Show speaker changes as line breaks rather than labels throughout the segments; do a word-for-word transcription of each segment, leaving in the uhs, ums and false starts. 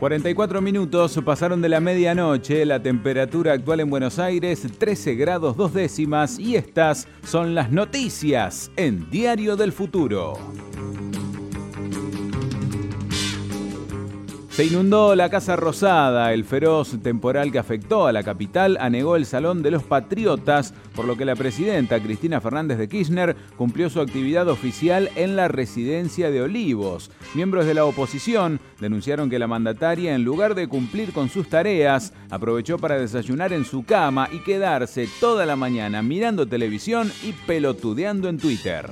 cuarenta y cuatro minutos pasaron de la medianoche, la temperatura actual en Buenos Aires trece grados dos décimas y estas son las noticias en Diario del Futuro. Se inundó la Casa Rosada. El feroz temporal que afectó a la capital anegó el Salón de los Patriotas, por lo que la presidenta Cristina Fernández de Kirchner cumplió su actividad oficial en la residencia de Olivos. Miembros de la oposición denunciaron que la mandataria, en lugar de cumplir con sus tareas, aprovechó para desayunar en su cama y quedarse toda la mañana mirando televisión y pelotudeando en Twitter.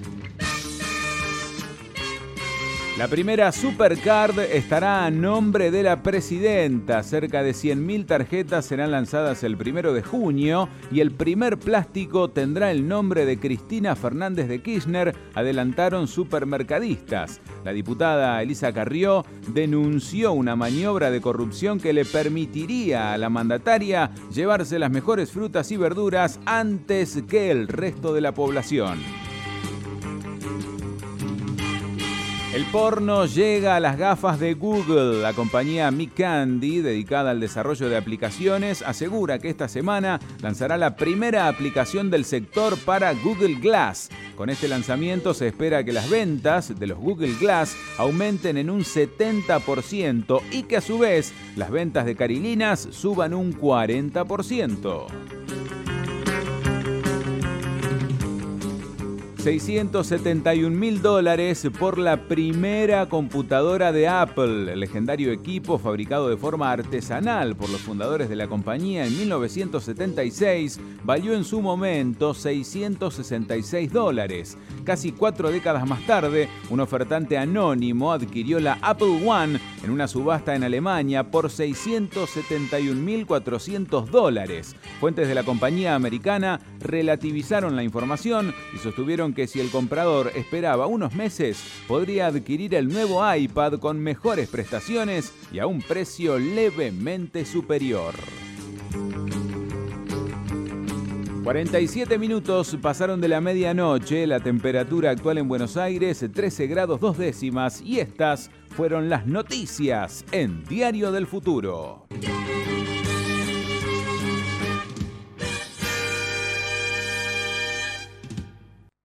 La primera Supercard estará a nombre de la presidenta. Cerca de cien mil tarjetas serán lanzadas el primero de junio y el primer plástico tendrá el nombre de Cristina Fernández de Kirchner, adelantaron supermercadistas. La diputada Elisa Carrió denunció una maniobra de corrupción que le permitiría a la mandataria llevarse las mejores frutas y verduras antes que el resto de la población. El porno llega a las gafas de Google. La compañía Mi Candy, dedicada al desarrollo de aplicaciones, asegura que esta semana lanzará la primera aplicación del sector para Google Glass. Con este lanzamiento se espera que las ventas de los Google Glass aumenten en un setenta por ciento y que a su vez las ventas de carilinas suban un cuarenta por ciento. seiscientos setenta y un mil dólares por la primera computadora de Apple. El legendario equipo, fabricado de forma artesanal por los fundadores de la compañía en mil novecientos setenta y seis, valió en su momento seiscientos sesenta y seis dólares. Casi cuatro décadas más tarde, un ofertante anónimo adquirió la Apple One en una subasta en Alemania por seiscientos setenta y un mil cuatrocientos dólares. Fuentes de la compañía americana relativizaron la información y sostuvieron que si el comprador esperaba unos meses, podría adquirir el nuevo iPad con mejores prestaciones y a un precio levemente superior. cuarenta y siete minutos pasaron de la medianoche, la temperatura actual en Buenos Aires trece grados dos décimas y estas fueron las noticias en Diario del Futuro.